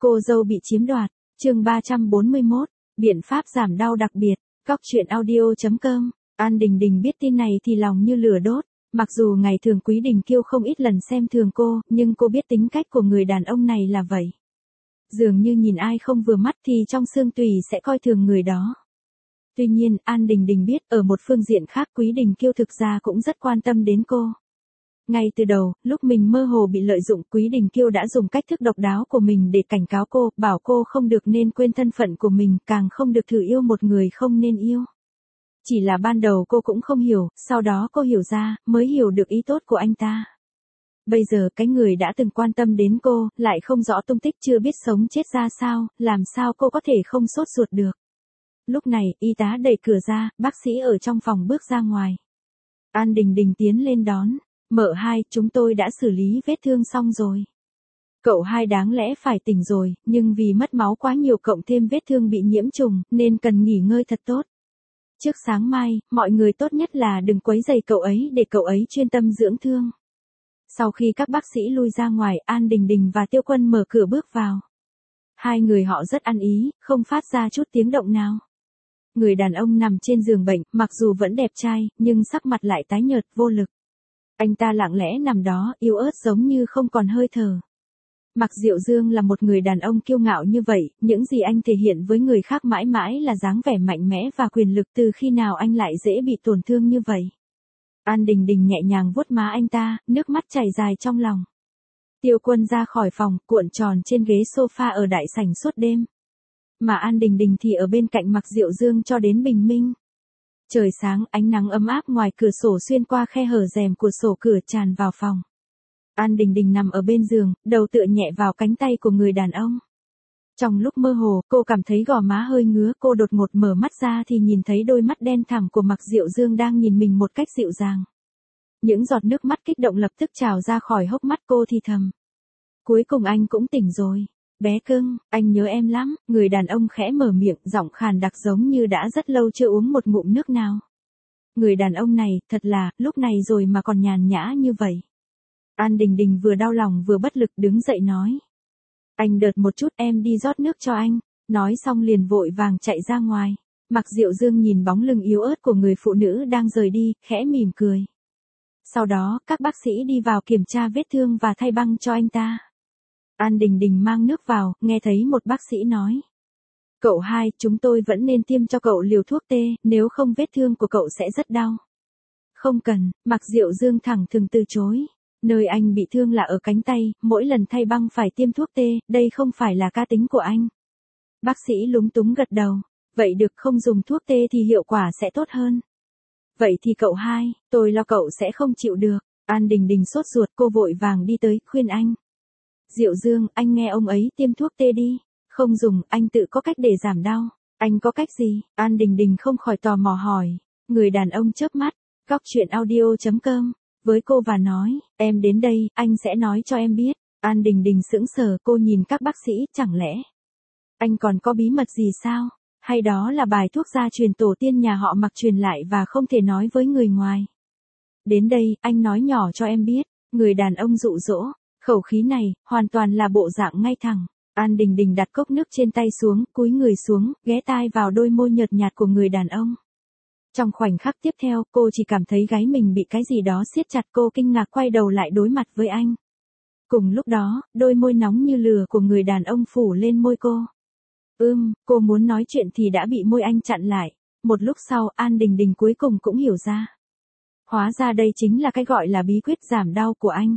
Cô dâu bị chiếm đoạt, chương 341, biện pháp giảm đau đặc biệt, Cóc truyện audio.com. An Đình Đình biết tin này thì lòng như lửa đốt, mặc dù ngày thường Quý Đình Kiêu không ít lần xem thường cô, nhưng cô biết tính cách của người đàn ông này là vậy. Dường như nhìn ai không vừa mắt thì trong xương tùy sẽ coi thường người đó. Tuy nhiên, An Đình Đình biết ở một phương diện khác Quý Đình Kiêu thực ra cũng rất quan tâm đến cô. Ngay từ đầu, lúc mình mơ hồ bị lợi dụng, Quý Đình Kiêu đã dùng cách thức độc đáo của mình để cảnh cáo cô, bảo cô không được nên quên thân phận của mình, càng không được thử yêu một người không nên yêu. Chỉ là ban đầu cô cũng không hiểu, sau đó cô hiểu ra, mới hiểu được ý tốt của anh ta. Bây giờ cái người đã từng quan tâm đến cô, lại không rõ tung tích, chưa biết sống chết ra sao, làm sao cô có thể không sốt ruột được. Lúc này, y tá đẩy cửa ra, bác sĩ ở trong phòng bước ra ngoài. An Đình Đình tiến lên đón. Mợ hai, chúng tôi đã xử lý vết thương xong rồi. Cậu hai đáng lẽ phải tỉnh rồi, nhưng vì mất máu quá nhiều cộng thêm vết thương bị nhiễm trùng, nên cần nghỉ ngơi thật tốt. Trước sáng mai, mọi người tốt nhất là đừng quấy rầy cậu ấy để cậu ấy chuyên tâm dưỡng thương. Sau khi các bác sĩ lui ra ngoài, An Đình Đình và Tiêu Quân mở cửa bước vào. Hai người họ rất ăn ý, không phát ra chút tiếng động nào. Người đàn ông nằm trên giường bệnh, mặc dù vẫn đẹp trai, nhưng sắc mặt lại tái nhợt, vô lực. Anh ta lặng lẽ nằm đó, yếu ớt giống như không còn hơi thở. Mạc Diệu Dương là một người đàn ông kiêu ngạo như vậy, những gì anh thể hiện với người khác mãi mãi là dáng vẻ mạnh mẽ và quyền lực, từ khi nào anh lại dễ bị tổn thương như vậy. An Đình Đình nhẹ nhàng vuốt má anh ta, nước mắt chảy dài trong lòng. Tiêu Quân ra khỏi phòng, cuộn tròn trên ghế sofa ở đại sảnh suốt đêm. Mà An Đình Đình thì ở bên cạnh Mạc Diệu Dương cho đến bình minh. Trời sáng, ánh nắng ấm áp ngoài cửa sổ xuyên qua khe hở rèm của sổ cửa tràn vào phòng. An Đình Đình nằm ở bên giường, đầu tựa nhẹ vào cánh tay của người đàn ông. Trong lúc mơ hồ, cô cảm thấy gò má hơi ngứa, cô đột ngột mở mắt ra thì nhìn thấy đôi mắt đen thẳm của Mạc Diệu Dương đang nhìn mình một cách dịu dàng. Những giọt nước mắt kích động lập tức trào ra khỏi hốc mắt cô thì thầm. Cuối cùng anh cũng tỉnh rồi. Bé cưng, anh nhớ em lắm, người đàn ông khẽ mở miệng, giọng khàn đặc giống như đã rất lâu chưa uống một ngụm nước nào. Người đàn ông này, thật là, lúc này rồi mà còn nhàn nhã như vậy. An Đình Đình vừa đau lòng vừa bất lực đứng dậy nói. Anh đợt một chút, em đi rót nước cho anh, nói xong liền vội vàng chạy ra ngoài. Mạc Diệu Dương nhìn bóng lưng yếu ớt của người phụ nữ đang rời đi, khẽ mỉm cười. Sau đó, các bác sĩ đi vào kiểm tra vết thương và thay băng cho anh ta. An Đình Đình mang nước vào, nghe thấy một bác sĩ nói. Cậu hai, chúng tôi vẫn nên tiêm cho cậu liều thuốc tê, nếu không vết thương của cậu sẽ rất đau. Không cần, Mạc Diệu Dương thẳng thừng từ chối. Nơi anh bị thương là ở cánh tay, mỗi lần thay băng phải tiêm thuốc tê, đây không phải là cá tính của anh. Bác sĩ lúng túng gật đầu. Vậy được, không dùng thuốc tê thì hiệu quả sẽ tốt hơn. Vậy thì cậu hai, tôi lo cậu sẽ không chịu được. An Đình Đình sốt ruột, cô vội vàng đi tới, khuyên anh. Diệu Dương, anh nghe ông ấy tiêm thuốc tê đi. Không dùng, anh tự có cách để giảm đau. Anh có cách gì? An Đình Đình không khỏi tò mò hỏi. Người đàn ông chớp mắt, Cóc truyện audio.com, với cô và nói, em đến đây, anh sẽ nói cho em biết. An Đình Đình sững sờ, cô nhìn các bác sĩ, chẳng lẽ anh còn có bí mật gì sao? Hay đó là bài thuốc gia truyền tổ tiên nhà họ Mạc truyền lại và không thể nói với người ngoài? Đến đây, anh nói nhỏ cho em biết. Người đàn ông dụ dỗ. Khẩu khí này, hoàn toàn là bộ dạng ngay thẳng. An Đình Đình đặt cốc nước trên tay xuống, cúi người xuống, ghé tai vào đôi môi nhợt nhạt của người đàn ông. Trong khoảnh khắc tiếp theo, cô chỉ cảm thấy gáy mình bị cái gì đó siết chặt, cô kinh ngạc quay đầu lại đối mặt với anh. Cùng lúc đó, đôi môi nóng như lửa của người đàn ông phủ lên môi cô. Cô muốn nói chuyện thì đã bị môi anh chặn lại. Một lúc sau, An Đình Đình cuối cùng cũng hiểu ra. Hóa ra đây chính là cái gọi là bí quyết giảm đau của anh.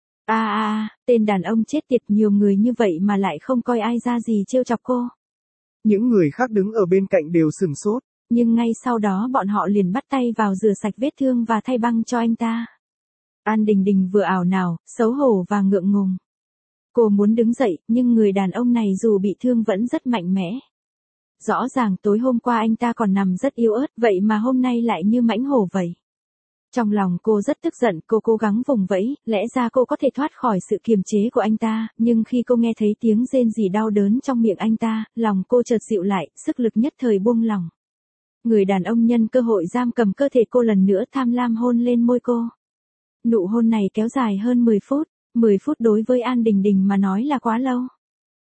Tên đàn ông chết tiệt, nhiều người như vậy mà lại không coi ai ra gì trêu chọc cô. Những người khác đứng ở bên cạnh đều sửng sốt. Nhưng ngay sau đó bọn họ liền bắt tay vào rửa sạch vết thương và thay băng cho anh ta. An Đình Đình vừa ảo não, xấu hổ và ngượng ngùng. Cô muốn đứng dậy, nhưng người đàn ông này dù bị thương vẫn rất mạnh mẽ. Rõ ràng tối hôm qua anh ta còn nằm rất yếu ớt, vậy mà hôm nay lại như mãnh hổ vậy. Trong lòng cô rất tức giận, cô cố gắng vùng vẫy, lẽ ra cô có thể thoát khỏi sự kiềm chế của anh ta, nhưng khi cô nghe thấy tiếng rên rỉ đau đớn trong miệng anh ta, lòng cô chợt dịu lại, sức lực nhất thời buông lỏng. Người đàn ông nhân cơ hội giam cầm cơ thể cô lần nữa tham lam hôn lên môi cô. Nụ hôn này kéo dài hơn 10 phút, 10 phút đối với An Đình Đình mà nói là quá lâu.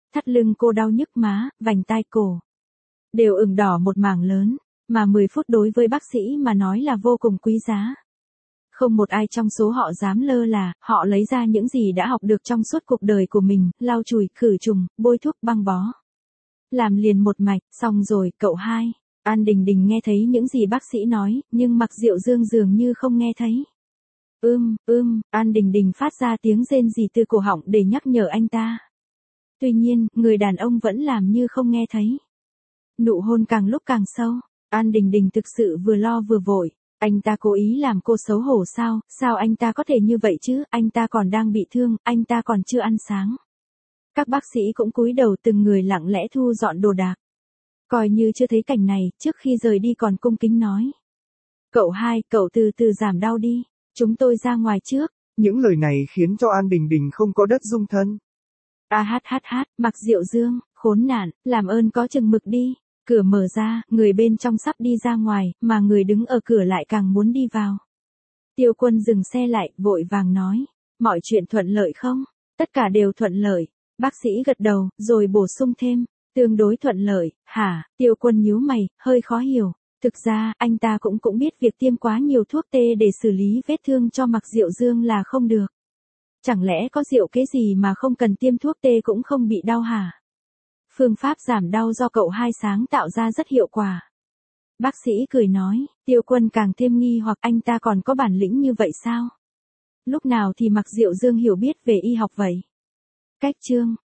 Thắt lưng cô đau nhức má, vành tai cổ. Đều ửng đỏ một mảng lớn, mà 10 phút đối với bác sĩ mà nói là vô cùng quý giá. Không một ai trong số họ dám lơ là, họ lấy ra những gì đã học được trong suốt cuộc đời của mình, lau chùi, khử trùng, bôi thuốc băng bó. Làm liền một mạch, xong rồi, cậu hai. An Đình Đình nghe thấy những gì bác sĩ nói, nhưng Mạc Diệu Dương dường như không nghe thấy. An Đình Đình phát ra tiếng rên rỉ từ cổ họng để nhắc nhở anh ta. Tuy nhiên, người đàn ông vẫn làm như không nghe thấy. Nụ hôn càng lúc càng sâu, An Đình Đình thực sự vừa lo vừa vội. Anh ta cố ý làm cô xấu hổ sao, sao anh ta có thể như vậy chứ, anh ta còn đang bị thương, anh ta còn chưa ăn sáng. Các bác sĩ cũng cúi đầu từng người lặng lẽ thu dọn đồ đạc. Coi như chưa thấy cảnh này, trước khi rời đi còn cung kính nói. Cậu hai, cậu từ từ giảm đau đi, chúng tôi ra ngoài trước. Những lời này khiến cho An Đình Đình không có đất dung thân. Mạc Diệu Dương, khốn nạn, làm ơn có chừng mực đi. Cửa mở ra, người bên trong sắp đi ra ngoài, mà người đứng ở cửa lại càng muốn đi vào. Tiêu Quân dừng xe lại, vội vàng nói. Mọi chuyện thuận lợi không? Tất cả đều thuận lợi. Bác sĩ gật đầu, rồi bổ sung thêm. Tương đối thuận lợi, hả? Tiêu Quân nhíu mày, hơi khó hiểu. Thực ra, anh ta cũng biết việc tiêm quá nhiều thuốc tê để xử lý vết thương cho Mạc Diệu Dương là không được. Chẳng lẽ có diệu kế gì mà không cần tiêm thuốc tê cũng không bị đau hả? Phương pháp giảm đau do cậu hai sáng tạo ra rất hiệu quả. Bác sĩ cười nói, Tiêu Quân càng thêm nghi hoặc anh ta còn có bản lĩnh như vậy sao? Lúc nào thì Mạc Diệu Dương hiểu biết về y học vậy? Cách chương